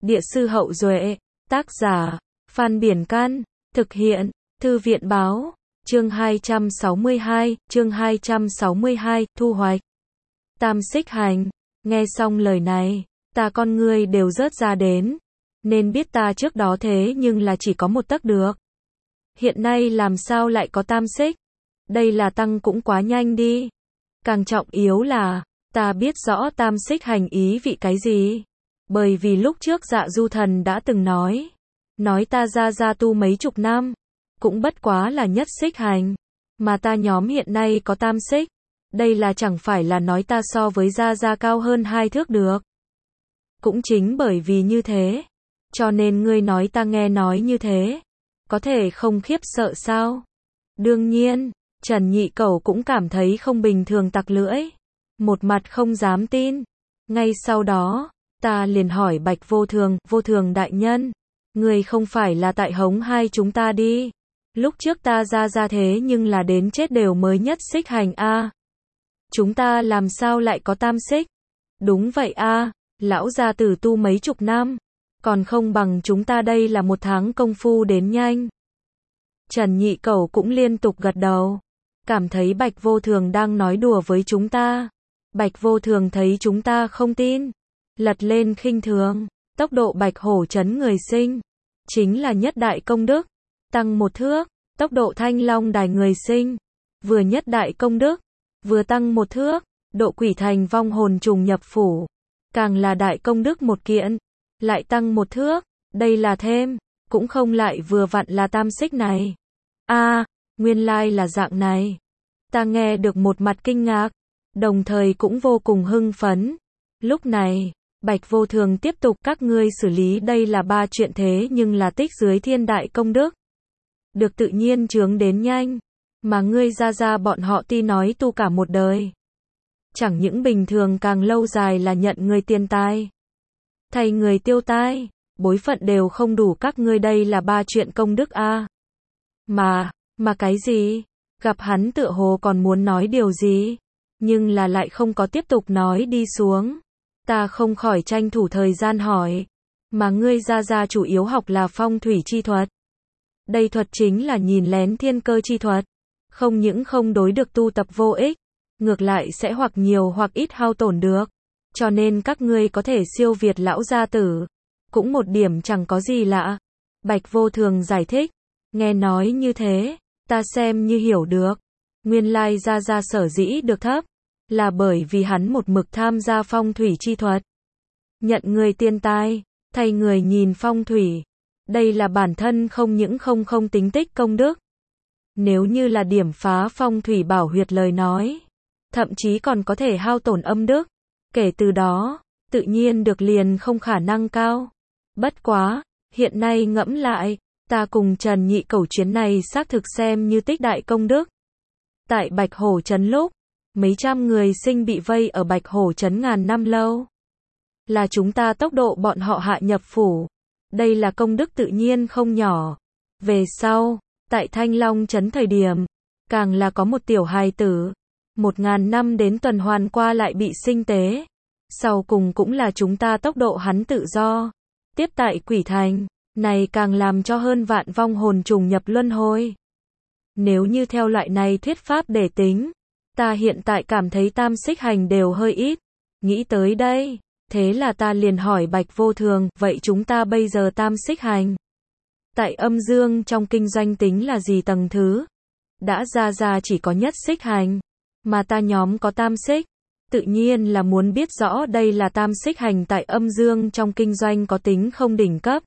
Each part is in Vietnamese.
Địa sư Hậu Duệ, tác giả, Phan Biển Can, thực hiện, Thư viện Báo, chương 262, thu hoạch. Tam xích hành, nghe xong lời này, ta con ngươi đều rớt ra đến, nên biết ta trước đó thế nhưng là chỉ có một tấc được. Hiện nay làm sao lại có tam xích? Đây là tăng cũng quá nhanh đi. Càng trọng yếu là, ta biết rõ tam xích hành ý vị cái gì. Bởi vì lúc trước Dạ Du Thần đã từng nói ta ra tu mấy chục năm, cũng bất quá là nhất xích hành, mà ta nhóm hiện nay có tam xích, đây là chẳng phải là nói ta so với ra cao hơn 2 thước được. Cũng chính bởi vì như thế, cho nên ngươi nói ta nghe nói như thế, có thể không khiếp sợ sao? Đương nhiên, Trần Nhị Cẩu cũng cảm thấy không bình thường tặc lưỡi, một mặt không dám tin. Ngay sau đó, ta liền hỏi Bạch Vô Thường đại nhân, người không phải là tại hống hai chúng ta đi. Lúc trước ta ra thế nhưng là đến chết đều mới nhất xích hành a. Chúng ta làm sao lại có tam xích? Đúng vậy a, lão gia tử tu mấy chục năm, còn không bằng chúng ta đây là 1 tháng công phu đến nhanh. Trần Nhị Cẩu cũng liên tục gật đầu, cảm thấy Bạch Vô Thường đang nói đùa với chúng ta. Bạch Vô Thường thấy chúng ta không tin, lật lên khinh thường, tốc độ Bạch Hổ Trấn người sinh, chính là nhất đại công đức, tăng 1 thước, tốc độ Thanh Long Đài người sinh, vừa nhất đại công đức, vừa tăng 1 thước, độ Quỷ Thành vong hồn trùng nhập phủ, càng là đại công đức 1 kiện, lại tăng 1 thước, đây là thêm, cũng không lại vừa vặn là tam xích này. A, nguyên lai là dạng này. Ta nghe được một mặt kinh ngạc, đồng thời cũng vô cùng hưng phấn. Lúc này, Bạch Vô Thường tiếp tục các ngươi xử lý đây là 3 chuyện thế nhưng là tích dưới thiên đại công đức. Được tự nhiên chướng đến nhanh, mà ngươi ra bọn họ ti nói tu cả một đời. Chẳng những bình thường càng lâu dài là nhận người tiền tai, thay người tiêu tai, bối phận đều không đủ các ngươi đây là 3 chuyện công đức a. Mà cái gì? Gặp hắn tựa hồ còn muốn nói điều gì, nhưng là lại không có tiếp tục nói đi xuống. Ta không khỏi tranh thủ thời gian hỏi, mà ngươi ra chủ yếu học là phong thủy chi thuật. Đây thuật chính là nhìn lén thiên cơ chi thuật, không những không đối được tu tập vô ích, ngược lại sẽ hoặc nhiều hoặc ít hao tổn được. Cho nên các ngươi có thể siêu việt lão gia tử, cũng một điểm chẳng có gì lạ. Bạch Vô Thường giải thích, nghe nói như thế, ta xem như hiểu được. Nguyên lai ra sở dĩ được thấp, là bởi vì hắn một mực tham gia phong thủy chi thuật. Nhận người tiên tai, thay người nhìn phong thủy. Đây là bản thân không những không tính tích công đức. Nếu như là điểm phá phong thủy bảo huyệt lời nói, thậm chí còn có thể hao tổn âm đức. Kể từ đó, tự nhiên được liền không khả năng cao. Bất quá, hiện nay ngẫm lại, ta cùng Trần Nhị Cẩu chuyến này xác thực xem như tích đại công đức. Tại Bạch Hổ Trấn lúc, mấy trăm người sinh bị vây ở Bạch Hổ Trấn ngàn năm lâu. Là chúng ta tốc độ bọn họ hạ nhập phủ. Đây là công đức tự nhiên không nhỏ. Về sau, tại Thanh Long Trấn thời điểm, càng là có một tiểu hài tử, 1000 năm đến tuần hoàn qua lại bị sinh tế. Sau cùng cũng là chúng ta tốc độ hắn tự do. Tiếp tại Quỷ Thành, này càng làm cho hơn vạn vong hồn trùng nhập luân hồi. Nếu như theo loại này thuyết pháp để tính, ta hiện tại cảm thấy tam xích hành đều hơi ít. Nghĩ tới đây, thế là ta liền hỏi Bạch Vô Thường, vậy chúng ta bây giờ tam xích hành tại âm dương trong kinh doanh tính là gì tầng thứ? Đã ra chỉ có nhất xích hành, mà ta nhóm có tam xích, tự nhiên là muốn biết rõ đây là tam xích hành tại âm dương trong kinh doanh có tính không đỉnh cấp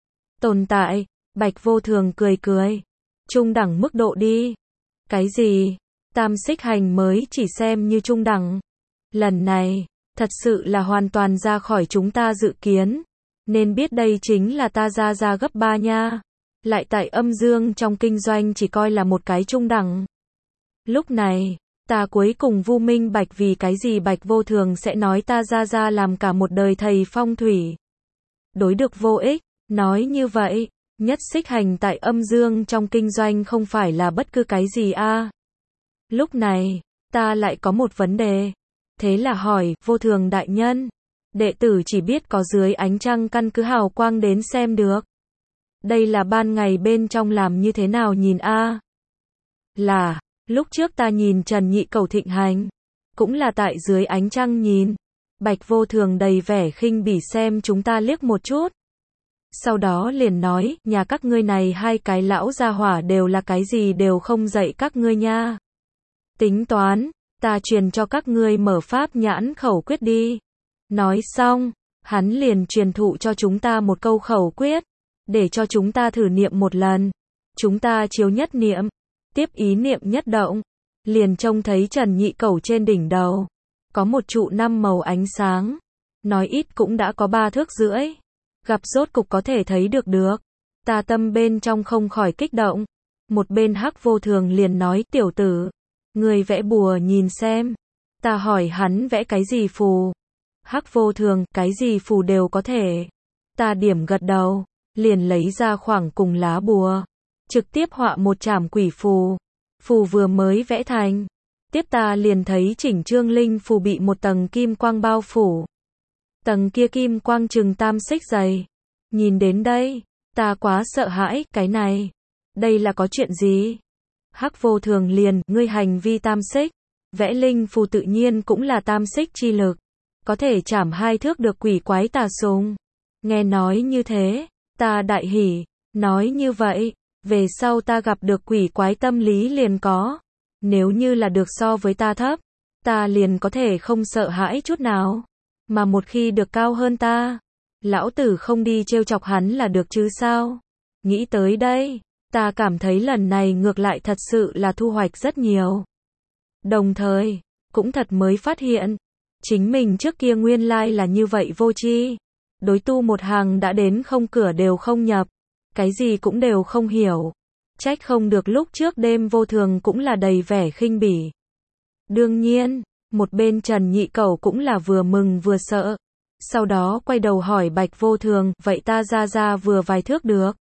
tồn tại. Bạch Vô Thường cười, trung đẳng mức độ đi. Cái gì? Tam xích hành mới chỉ xem như trung đẳng. Lần này, thật sự là hoàn toàn ra khỏi chúng ta dự kiến. Nên biết đây chính là ta ra gấp 3 nha. Lại tại âm dương trong kinh doanh chỉ coi là một cái trung đẳng. Lúc này, ta cuối cùng vu minh bạch vì cái gì Bạch Vô Thường sẽ nói ta ra làm cả một đời thầy phong thủy. Đối được vô ích, nói như vậy, nhất xích hành tại âm dương trong kinh doanh không phải là bất cứ cái gì a. Lúc này, ta lại có một vấn đề. Thế là hỏi, Vô Thường đại nhân, Đệ tử chỉ biết có dưới ánh trăng căn cứ hào quang đến xem được. Đây là ban ngày bên trong làm như thế nào nhìn a? Là, lúc trước ta nhìn Trần Nhị Cẩu thịnh hành, cũng là tại dưới ánh trăng nhìn. Bạch Vô Thường đầy vẻ khinh bỉ xem chúng ta liếc một chút. Sau đó liền nói, nhà các ngươi này hai cái lão gia hỏa đều là cái gì đều không dạy các ngươi nha. Tính toán, ta truyền cho các ngươi mở pháp nhãn khẩu quyết đi. Nói xong, hắn liền truyền thụ cho chúng ta một câu khẩu quyết, để cho chúng ta thử niệm một lần. Chúng ta chiếu nhất niệm, tiếp ý niệm nhất động, liền trông thấy Trần Nhị Cẩu trên đỉnh đầu có một trụ 5 màu ánh sáng, nói ít cũng đã có 3 thước rưỡi. Gặp rốt cục có thể thấy được. Ta tâm bên trong không khỏi kích động. Một bên Hắc Vô Thường liền nói, tiểu tử, người vẽ bùa nhìn xem. Ta hỏi hắn vẽ cái gì phù. Hắc Vô Thường, cái gì phù đều có thể. Ta điểm gật đầu, liền lấy ra khoảng cùng lá bùa, trực tiếp họa một trảm quỷ phù. Phù vừa mới vẽ thành, tiếp ta liền thấy chỉnh trương linh phù bị một tầng kim quang bao phủ. Tầng kia kim quang chừng 3 xích dày. Nhìn đến đây, ta quá sợ hãi, cái này, đây là có chuyện gì? Hắc Vô Thường liền, ngươi hành vi 3 xích, vẽ linh phù tự nhiên cũng là 3 xích chi lực, có thể chảm 2 thước được quỷ quái tà sùng. Nghe nói như thế, ta đại hỉ, nói như vậy, về sau ta gặp được quỷ quái tâm lý liền có. Nếu như là được so với ta thấp, ta liền có thể không sợ hãi chút nào. Mà một khi được cao hơn ta, lão tử không đi trêu chọc hắn là được chứ sao? Nghĩ tới đây, ta cảm thấy lần này ngược lại thật sự là thu hoạch rất nhiều. Đồng thời, cũng thật mới phát hiện, chính mình trước kia nguyên lai là như vậy vô tri. Đối tu một hàng đã đến không cửa đều không nhập, cái gì cũng đều không hiểu. Trách không được lúc trước đêm Vô Thường cũng là đầy vẻ khinh bỉ. Đương nhiên, một bên Trần Nhị Cẩu cũng là vừa mừng vừa sợ. Sau đó quay đầu hỏi Bạch Vô Thường, vậy ta ra vừa vài thước được.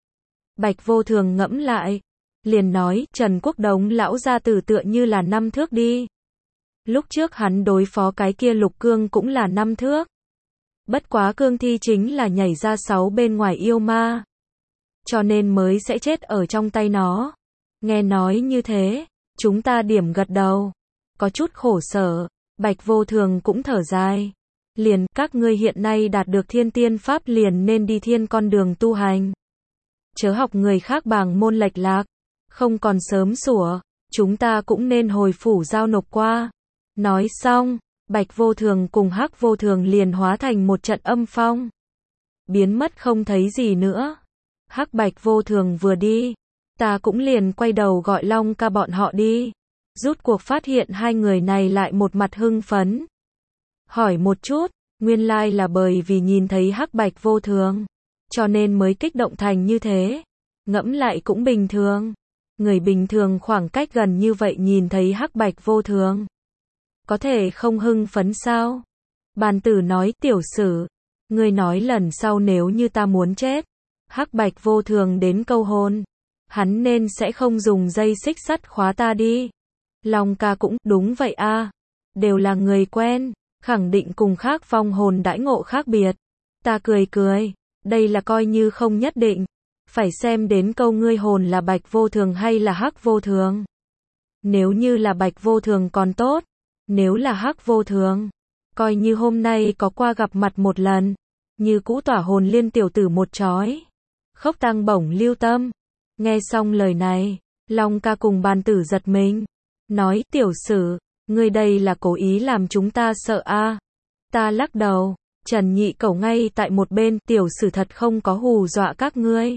Bạch Vô Thường ngẫm lại, liền nói, Trần Quốc Đống lão gia tử tựa như là 5 thước đi. Lúc trước hắn đối phó cái kia Lục Cương cũng là 5 thước. Bất quá cương thi chính là nhảy ra 6 bên ngoài yêu ma, cho nên mới sẽ chết ở trong tay nó. Nghe nói như thế, chúng ta điểm gật đầu, có chút khổ sở. Bạch Vô Thường cũng thở dài, liền, các ngươi hiện nay đạt được thiên tiên pháp liền nên đi thiên con đường tu hành, chớ học người khác bảng môn lệch lạc, không còn sớm sủa, chúng ta cũng nên hồi phủ giao nộp qua. Nói xong, Bạch Vô Thường cùng Hắc Vô Thường liền hóa thành một trận âm phong, biến mất không thấy gì nữa. Hắc Bạch Vô Thường vừa đi, ta cũng liền quay đầu gọi Long ca bọn họ đi. Rút cuộc phát hiện hai người này lại một mặt hưng phấn. Hỏi một chút, nguyên lai là bởi vì nhìn thấy Hắc Bạch Vô Thường, cho nên mới kích động thành như thế. Ngẫm lại cũng bình thường. Người bình thường khoảng cách gần như vậy nhìn thấy Hắc Bạch Vô Thường, có thể không hưng phấn sao? Bàn tử nói, tiểu sử, ngươi nói lần sau nếu như ta muốn chết, Hắc Bạch Vô Thường đến câu hôn, hắn nên sẽ không dùng dây xích sắt khóa ta đi. Long ca cũng, đúng vậy a, đều là người quen, khẳng định cùng khác phong hồn đãi ngộ khác biệt. Ta cười cười, đây là coi như không nhất định, phải xem đến câu ngươi hồn là Bạch Vô Thường hay là Hắc Vô Thường. Nếu như là Bạch Vô Thường còn tốt, nếu là Hắc Vô Thường, coi như hôm nay có qua gặp mặt một lần, như cũ tỏa hồn liên tiểu tử một chói. Khốc Tăng bổng lưu tâm. Nghe xong lời này, Long ca cùng bàn tử giật mình, nói, tiểu sử, ngươi đây là cố ý làm chúng ta sợ a? Ta lắc đầu, Trần Nhị Cẩu ngay tại một bên, tiểu sử thật không có hù dọa các ngươi.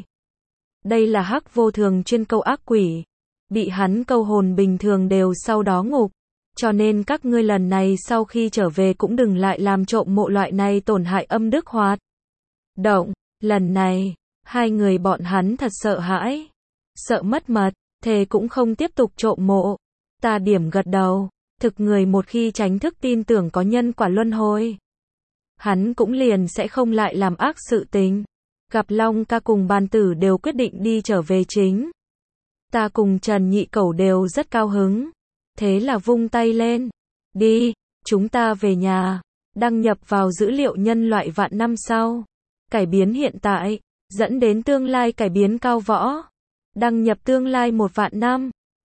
Đây là Hắc Vô Thường chuyên câu ác quỷ, bị hắn câu hồn bình thường đều sau đó ngục, cho nên các ngươi lần này sau khi trở về cũng đừng lại làm trộm mộ loại này tổn hại âm đức hoạt động. Lần này, hai người bọn hắn thật sợ hãi, sợ mất mật, thề cũng không tiếp tục trộm mộ. Ta điểm gật đầu, thực người một khi tránh thức tin tưởng có nhân quả luân hồi, hắn cũng liền sẽ không lại làm ác sự tình. Gặp Long ca cùng bàn tử đều quyết định đi trở về chính, ta cùng Trần Nhị Cẩu đều rất cao hứng, thế là vung tay lên, đi, chúng ta về nhà. Đăng nhập vào dữ liệu nhân loại vạn năm sau. Cải biến hiện tại, dẫn đến tương lai cải biến cao võ. Đăng nhập tương lai 1 vạn năm.